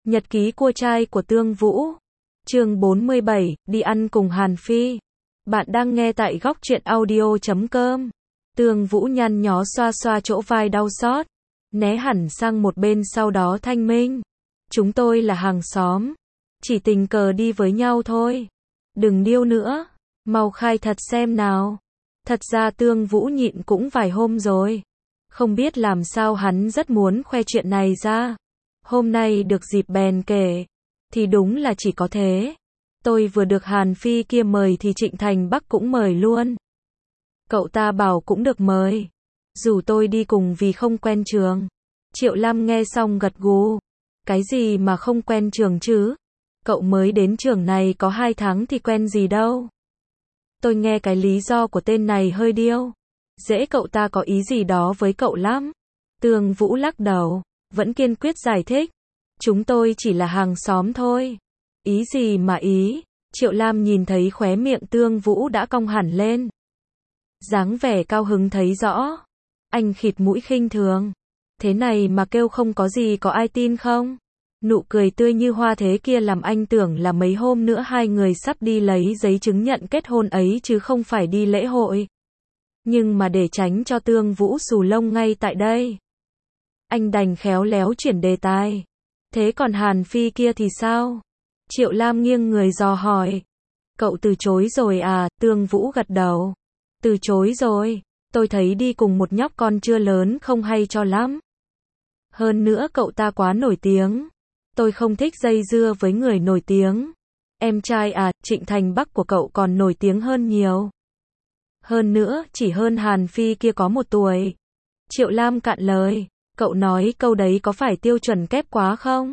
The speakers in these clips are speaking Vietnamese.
Nhật ký cua trai của Tương Vũ. Chương 47, đi ăn cùng Hàn Phi. Bạn đang nghe tại góc truyện audio.com. Tương Vũ nhăn nhó xoa xoa chỗ vai đau xót, né hẳn sang một bên sau đó thanh minh. Chúng tôi là hàng xóm, chỉ tình cờ đi với nhau thôi. Đừng điêu nữa, mau khai thật xem nào. Thật ra Tương Vũ nhịn cũng vài hôm rồi. Không biết làm sao hắn rất muốn khoe chuyện này ra. Hôm nay được dịp bèn kể. Thì đúng là chỉ có thế. Tôi vừa được Hàn Phi kia mời thì Trịnh Thành Bắc cũng mời luôn. Cậu ta bảo cũng được mời. Rủ tôi đi cùng vì không quen trường. Triệu Lam nghe xong gật gù. Cái gì mà không quen trường chứ? Cậu mới đến trường này có 2 tháng thì quen gì đâu. Tôi nghe cái lý do của tên này hơi điêu. Dễ cậu ta có ý gì đó với cậu lắm. Tương Vũ lắc đầu, vẫn kiên quyết giải thích. Chúng tôi chỉ là hàng xóm thôi. Ý gì mà ý? Triệu Lam nhìn thấy khóe miệng Tương Vũ đã cong hẳn lên. Dáng vẻ cao hứng thấy rõ. Anh khịt mũi khinh thường. Thế này mà kêu không có gì có ai tin không? Nụ cười tươi như hoa thế kia làm anh tưởng là mấy hôm nữa hai người sắp đi lấy giấy chứng nhận kết hôn ấy chứ không phải đi lễ hội. Nhưng mà để tránh cho Tương Vũ xù lông ngay tại đây, anh đành khéo léo chuyển đề tài. Thế còn Hàn Phi kia thì sao? Triệu Lam nghiêng người dò hỏi. Cậu từ chối rồi à? Tương Vũ gật đầu. Từ chối rồi. Tôi thấy đi cùng một nhóc con chưa lớn không hay cho lắm. Hơn nữa cậu ta quá nổi tiếng. Tôi không thích dây dưa với người nổi tiếng. Em trai à, Trịnh Thành Bắc của cậu còn nổi tiếng hơn nhiều. Hơn nữa, chỉ hơn Hàn Phi kia có 1 tuổi. Triệu Lam cạn lời. Cậu nói câu đấy có phải tiêu chuẩn kép quá không?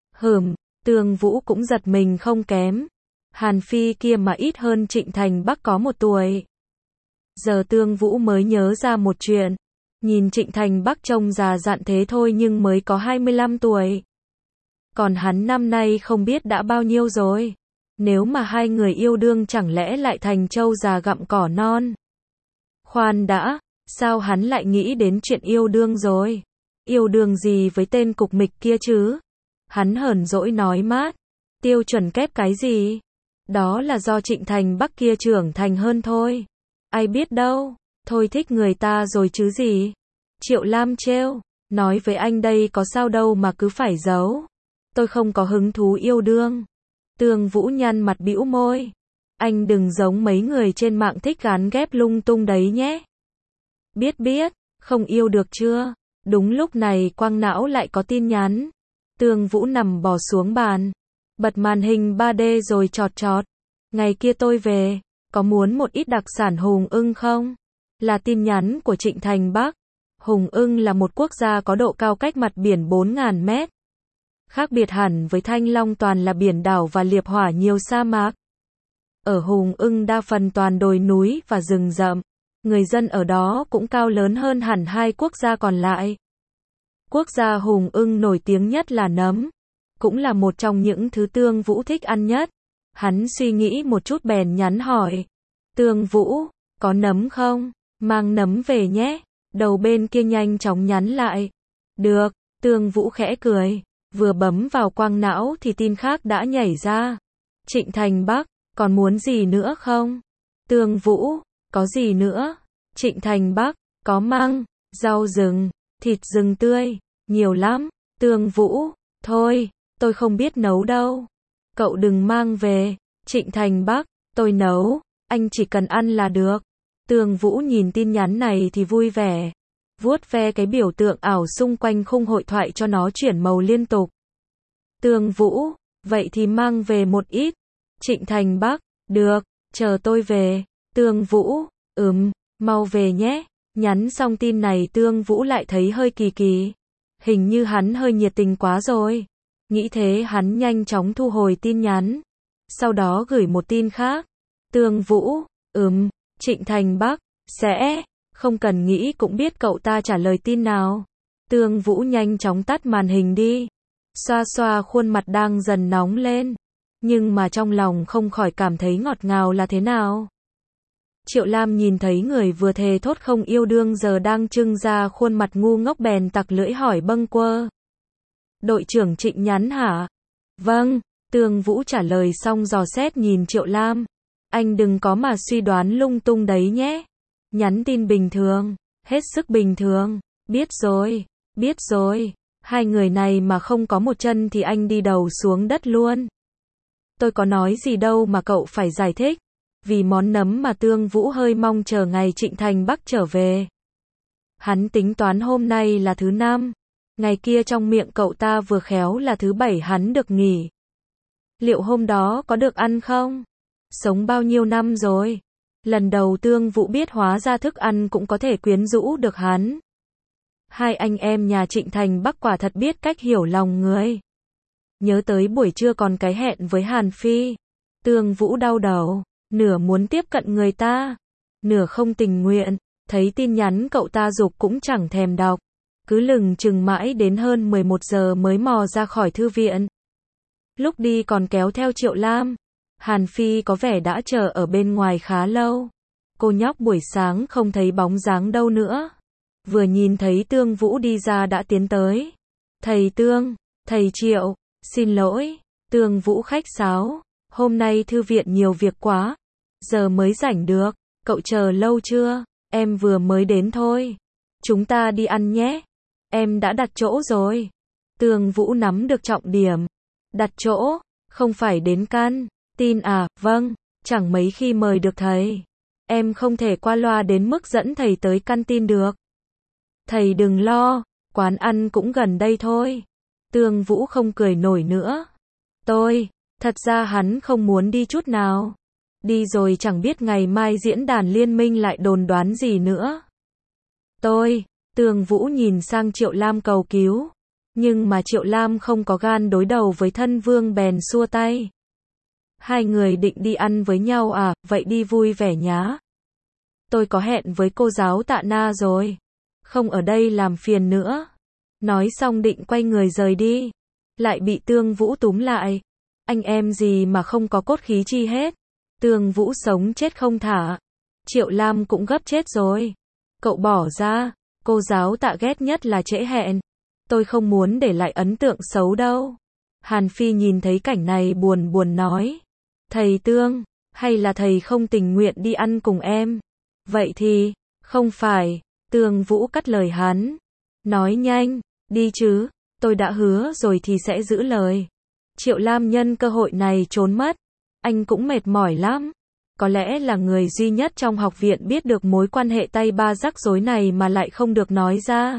Tương Vũ cũng giật mình không kém. Hàn Phi kia mà ít hơn Trịnh Thành Bắc có 1 tuổi. Giờ Tương Vũ mới nhớ ra một chuyện. Nhìn Trịnh Thành Bắc trông già dặn thế thôi nhưng mới có 25 tuổi. Còn hắn năm nay không biết đã bao nhiêu rồi. Nếu mà hai người yêu đương chẳng lẽ lại thành trâu già gặm cỏ non? Khoan đã, sao hắn lại nghĩ đến chuyện yêu đương rồi? Yêu đương gì với tên cục mịch kia chứ? Hắn hờn dỗi nói mát. Tiêu chuẩn kép cái gì? Đó là do Trịnh Thành Bắc kia trưởng thành hơn thôi. Ai biết đâu, thôi thích người ta rồi chứ gì? Triệu Lam trêu, nói với anh đây có sao đâu mà cứ phải giấu. Tôi không có hứng thú yêu đương. Tương Vũ nhăn mặt bĩu môi. Anh đừng giống mấy người trên mạng thích gán ghép lung tung đấy nhé. Biết, không yêu được chưa? Đúng lúc này quang não lại có tin nhắn. Tương Vũ nằm bò xuống bàn, bật màn hình 3D rồi chọt. Ngày kia tôi về, có muốn một ít đặc sản Hùng Ưng không? Là tin nhắn của Trịnh Thành Bắc. Hùng Ưng là một quốc gia có độ cao cách mặt biển 4.000 mét. Khác biệt hẳn với Thanh Long toàn là biển đảo và liệp hỏa nhiều sa mạc. Ở Hùng Ưng đa phần toàn đồi núi và rừng rậm. Người dân ở đó cũng cao lớn hơn hẳn 2 quốc gia còn lại. Quốc gia Hùng Ưng nổi tiếng nhất là nấm. Cũng là một trong những thứ Tương Vũ thích ăn nhất. Hắn suy nghĩ một chút bèn nhắn hỏi. Tương Vũ, có nấm không? Mang nấm về nhé. Đầu bên kia nhanh chóng nhắn lại. Được, Tương Vũ khẽ cười. Vừa bấm vào quang não thì tin khác đã nhảy ra. Trịnh Thành Bắc, còn muốn gì nữa không? Tương Vũ, có gì nữa? Trịnh Thành Bắc, có măng, rau rừng, thịt rừng tươi, nhiều lắm. Tương Vũ, thôi, tôi không biết nấu đâu. Cậu đừng mang về. Trịnh Thành Bắc, tôi nấu, anh chỉ cần ăn là được. Tương Vũ nhìn tin nhắn này thì vui vẻ. Vuốt ve cái biểu tượng ảo xung quanh khung hội thoại cho nó chuyển màu liên tục. Tương Vũ, vậy thì mang về một ít. Trịnh Thành Bắc, được, chờ tôi về. Tương Vũ, mau về nhé. Nhắn xong tin này Tương Vũ lại thấy hơi kỳ. Hình như hắn hơi nhiệt tình quá rồi. Nghĩ thế hắn nhanh chóng thu hồi tin nhắn. Sau đó gửi một tin khác. Tương Vũ, Trịnh Thành Bắc, sẽ, không cần nghĩ cũng biết cậu ta trả lời tin nào. Tương Vũ nhanh chóng tắt màn hình đi. Xoa xoa khuôn mặt đang dần nóng lên. Nhưng mà trong lòng không khỏi cảm thấy ngọt ngào là thế nào. Triệu Lam nhìn thấy người vừa thề thốt không yêu đương giờ đang trưng ra khuôn mặt ngu ngốc bèn tặc lưỡi hỏi bâng quơ. Đội trưởng Trịnh nhắn hả? Vâng, Tương Vũ trả lời xong dò xét nhìn Triệu Lam. Anh đừng có mà suy đoán lung tung đấy nhé. Nhắn tin bình thường, hết sức bình thường. Biết rồi. Hai người này mà không có một chân thì anh đi đầu xuống đất luôn. Tôi có nói gì đâu mà cậu phải giải thích. Vì món nấm mà Tương Vũ hơi mong chờ ngày Trịnh Thành Bắc trở về. Hắn tính toán hôm nay là thứ năm. Ngày kia trong miệng cậu ta vừa khéo là thứ bảy hắn được nghỉ. Liệu hôm đó có được ăn không? Sống bao nhiêu năm rồi? Lần đầu Tương Vũ biết hóa ra thức ăn cũng có thể quyến rũ được hắn. Hai anh em nhà Trịnh Thành Bắc quả thật biết cách hiểu lòng người. Nhớ tới buổi trưa còn cái hẹn với Hàn Phi. Tương Vũ đau đầu, nửa muốn tiếp cận người ta, nửa không tình nguyện. Thấy tin nhắn cậu ta giục cũng chẳng thèm đọc. Cứ lừng chừng mãi đến hơn 11 giờ mới mò ra khỏi thư viện. Lúc đi còn kéo theo Triệu Lam. Hàn Phi có vẻ đã chờ ở bên ngoài khá lâu. Cô nhóc buổi sáng không thấy bóng dáng đâu nữa. Vừa nhìn thấy Tương Vũ đi ra đã tiến tới. Thầy Tương, thầy Triệu, xin lỗi. Tương Vũ khách sáo. Hôm nay thư viện nhiều việc quá. Giờ mới rảnh được. Cậu chờ lâu chưa? Em vừa mới đến thôi. Chúng ta đi ăn nhé. Em đã đặt chỗ rồi. Tương Vũ nắm được trọng điểm. Đặt chỗ, không phải đến căn tin à? Vâng, chẳng mấy khi mời được thầy. Em không thể qua loa đến mức dẫn thầy tới căn tin được. Thầy đừng lo, quán ăn cũng gần đây thôi. Tương Vũ không cười nổi nữa. Thật ra hắn không muốn đi chút nào. Đi rồi chẳng biết ngày mai diễn đàn liên minh lại đồn đoán gì nữa. Tương Vũ nhìn sang Triệu Lam cầu cứu. Nhưng mà Triệu Lam không có gan đối đầu với thân vương bèn xua tay. Hai người định đi ăn với nhau à, vậy đi vui vẻ nhá. Tôi có hẹn với cô giáo Tạ Na rồi. Không ở đây làm phiền nữa. Nói xong định quay người rời đi. Lại bị Tương Vũ túm lại. Anh em gì mà không có cốt khí chi hết. Tương Vũ sống chết không thả. Triệu Lam cũng gấp chết rồi. Cậu bỏ ra. Cô giáo Tạ ghét nhất là trễ hẹn. Tôi không muốn để lại ấn tượng xấu đâu. Hàn Phi nhìn thấy cảnh này buồn buồn nói. Thầy Tương, hay là thầy không tình nguyện đi ăn cùng em? Vậy thì, không phải. Tương Vũ cắt lời hắn. Nói nhanh, đi chứ. Tôi đã hứa rồi thì sẽ giữ lời. Triệu Lam nhân cơ hội này trốn mất. Anh cũng mệt mỏi lắm. Có lẽ là người duy nhất trong học viện biết được mối quan hệ tay ba rắc rối này mà lại không được nói ra.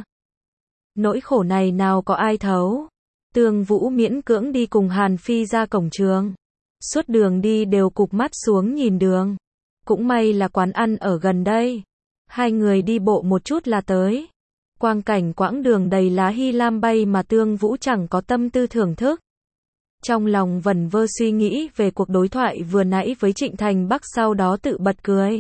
Nỗi khổ này nào có ai thấu. Tương Vũ miễn cưỡng đi cùng Hàn Phi ra cổng trường. Suốt đường đi đều cụp mắt xuống nhìn đường. Cũng may là quán ăn ở gần đây. Hai người đi bộ một chút là tới. Quang cảnh quãng đường đầy lá hy lam bay mà Tương Vũ chẳng có tâm tư thưởng thức. Trong lòng vẩn vơ suy nghĩ về cuộc đối thoại vừa nãy với Trịnh Thành Bắc, sau đó tự bật cười.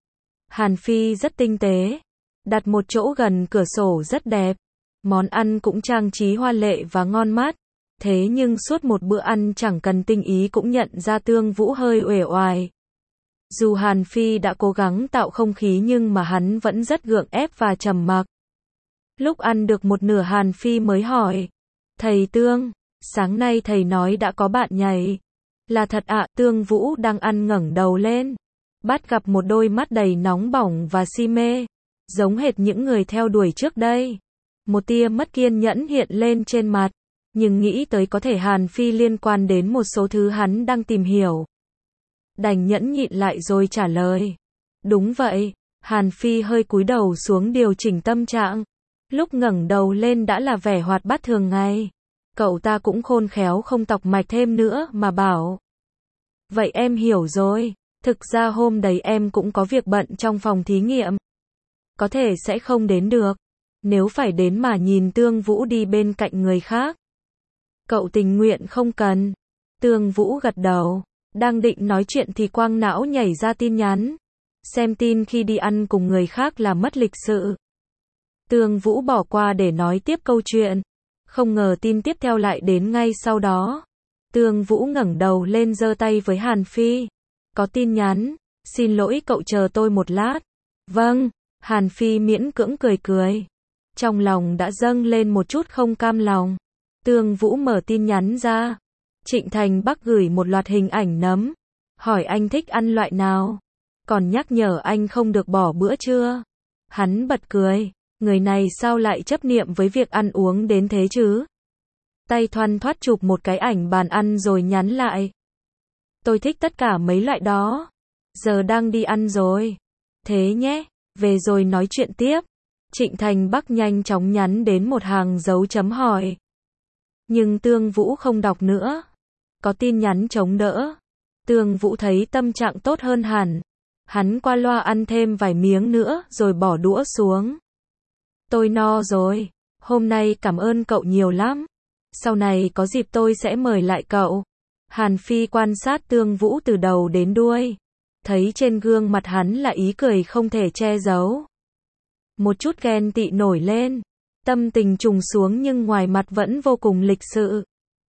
Hàn Phi rất tinh tế. Đặt một chỗ gần cửa sổ rất đẹp. Món ăn cũng trang trí hoa lệ và ngon mắt. Thế nhưng suốt một bữa ăn chẳng cần tinh ý cũng nhận ra Tương Vũ hơi uể oải. Dù Hàn Phi đã cố gắng tạo không khí nhưng mà hắn vẫn rất gượng ép và trầm mặc. Lúc ăn được một nửa Hàn Phi mới hỏi. Thầy Tương, sáng nay thầy nói đã có bạn nhảy. Là thật ạ? Tương Vũ đang ăn ngẩng đầu lên. Bắt gặp một đôi mắt đầy nóng bỏng và si mê. Giống hệt những người theo đuổi trước đây. Một tia mất kiên nhẫn hiện lên trên mặt. Nhưng nghĩ tới có thể Hàn Phi liên quan đến một số thứ hắn đang tìm hiểu. Đành nhẫn nhịn lại rồi trả lời. Đúng vậy. Hàn Phi hơi cúi đầu xuống điều chỉnh tâm trạng. Lúc ngẩng đầu lên đã là vẻ hoạt bát thường ngày. Cậu ta cũng khôn khéo không tọc mạch thêm nữa mà bảo. Vậy em hiểu rồi. Thực ra hôm đấy em cũng có việc bận trong phòng thí nghiệm. Có thể sẽ không đến được. Nếu phải đến mà nhìn Tương Vũ đi bên cạnh người khác. Cậu tình nguyện không cần. Tương Vũ gật đầu. Đang định nói chuyện thì quang não nhảy ra tin nhắn. Xem tin khi đi ăn cùng người khác là mất lịch sự. Tương Vũ bỏ qua để nói tiếp câu chuyện. Không ngờ tin tiếp theo lại đến ngay sau đó. Tương Vũ ngẩng đầu lên giơ tay với Hàn Phi. Có tin nhắn. Xin lỗi cậu chờ tôi một lát. Vâng. Hàn Phi miễn cưỡng cười cười. Trong lòng đã dâng lên một chút không cam lòng. Tương Vũ mở tin nhắn ra. Trịnh Thành Bắc gửi một loạt hình ảnh nấm. Hỏi anh thích ăn loại nào. Còn nhắc nhở anh không được bỏ bữa trưa. Hắn bật cười. Người này sao lại chấp niệm với việc ăn uống đến thế chứ? Tay thoăn thoắt chụp một cái ảnh bàn ăn rồi nhắn lại. Tôi thích tất cả mấy loại đó. Giờ đang đi ăn rồi. Thế nhé, về rồi nói chuyện tiếp. Trịnh Thành Bắc nhanh chóng nhắn đến một hàng dấu chấm hỏi. Nhưng Tương Vũ không đọc nữa. Có tin nhắn chống đỡ. Tương Vũ thấy tâm trạng tốt hơn hẳn. Hắn qua loa ăn thêm vài miếng nữa rồi bỏ đũa xuống. Tôi no rồi. Hôm nay cảm ơn cậu nhiều lắm. Sau này có dịp tôi sẽ mời lại cậu. Hàn Phi quan sát Tương Vũ từ đầu đến đuôi. Thấy trên gương mặt hắn là ý cười không thể che giấu. Một chút ghen tị nổi lên. Tâm tình trùng xuống nhưng ngoài mặt vẫn vô cùng lịch sự.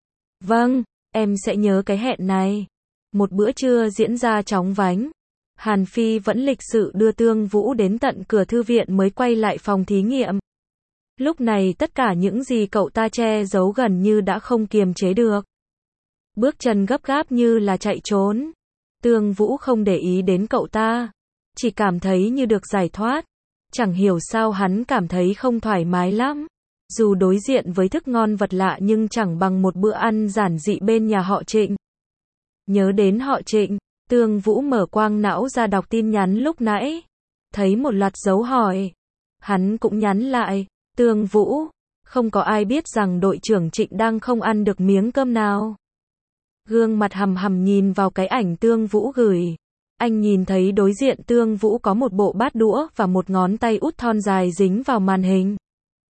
Vâng, em sẽ nhớ cái hẹn này. Một bữa trưa diễn ra chóng vánh. Hàn Phi vẫn lịch sự đưa Tương Vũ đến tận cửa thư viện mới quay lại phòng thí nghiệm. Lúc này tất cả những gì cậu ta che giấu gần như đã không kiềm chế được. Bước chân gấp gáp như là chạy trốn. Tương Vũ không để ý đến cậu ta. Chỉ cảm thấy như được giải thoát. Chẳng hiểu sao hắn cảm thấy không thoải mái lắm. Dù đối diện với thức ngon vật lạ nhưng chẳng bằng một bữa ăn giản dị bên nhà họ Trịnh. Nhớ đến họ Trịnh, Tương Vũ mở quang não ra đọc tin nhắn lúc nãy. Thấy một loạt dấu hỏi. Hắn cũng nhắn lại. Tương Vũ, không có ai biết rằng đội trưởng Trịnh đang không ăn được miếng cơm nào. Gương mặt hầm hầm nhìn vào cái ảnh Tương Vũ gửi. Anh nhìn thấy đối diện Tương Vũ có một bộ bát đũa và một ngón tay út thon dài dính vào màn hình.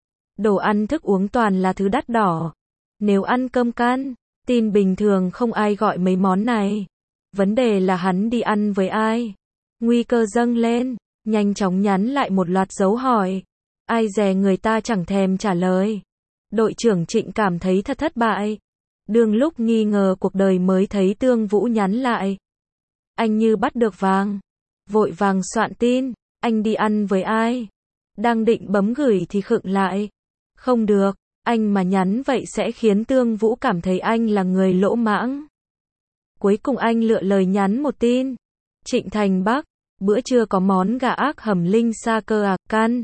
Đồ ăn thức uống toàn là thứ đắt đỏ. Nếu ăn cơm can, tin bình thường không ai gọi mấy món này. Vấn đề là hắn đi ăn với ai? Nguy cơ dâng lên, nhanh chóng nhắn lại một loạt dấu hỏi. Ai dè người ta chẳng thèm trả lời. Đội trưởng Trịnh cảm thấy thật thất bại. Đương lúc nghi ngờ cuộc đời mới thấy Tương Vũ nhắn lại. Anh như bắt được vàng. Vội vàng soạn tin. Anh đi ăn với ai? Đang định bấm gửi thì khựng lại. Không được, anh mà nhắn vậy sẽ khiến Tương Vũ cảm thấy anh là người lỗ mãng. Cuối cùng anh lựa lời nhắn một tin. Trịnh Thành Bắc, bữa trưa có món gà ác hầm linh sa cơ à, can.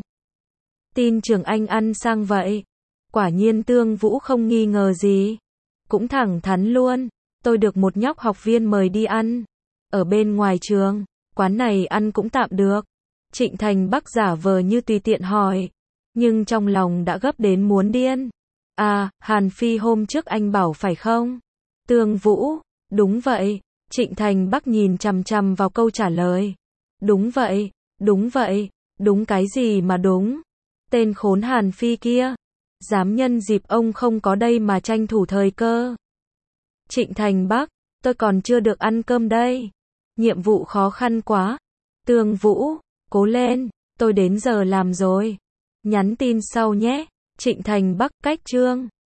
Tin trường anh ăn sang vậy. Quả nhiên Tương Vũ không nghi ngờ gì. Cũng thẳng thắn luôn. Tôi được một nhóc học viên mời đi ăn. Ở bên ngoài trường, quán này ăn cũng tạm được. Trịnh Thành Bắc giả vờ như tùy tiện hỏi. Nhưng trong lòng đã gấp đến muốn điên. À, Hàn Phi hôm trước anh bảo phải không? Tương Vũ, đúng vậy. Trịnh Thành Bắc nhìn chằm chằm vào câu trả lời. Đúng vậy, đúng vậy, đúng cái gì mà đúng? Tên khốn Hàn Phi kia. Dám nhân dịp ông không có đây mà tranh thủ thời cơ. Trịnh Thành Bắc, tôi còn chưa được ăn cơm đây. Nhiệm vụ khó khăn quá. Tương Vũ, cố lên, tôi đến giờ làm rồi. Nhắn tin sau nhé. Trịnh Thành Bắc, cách chương.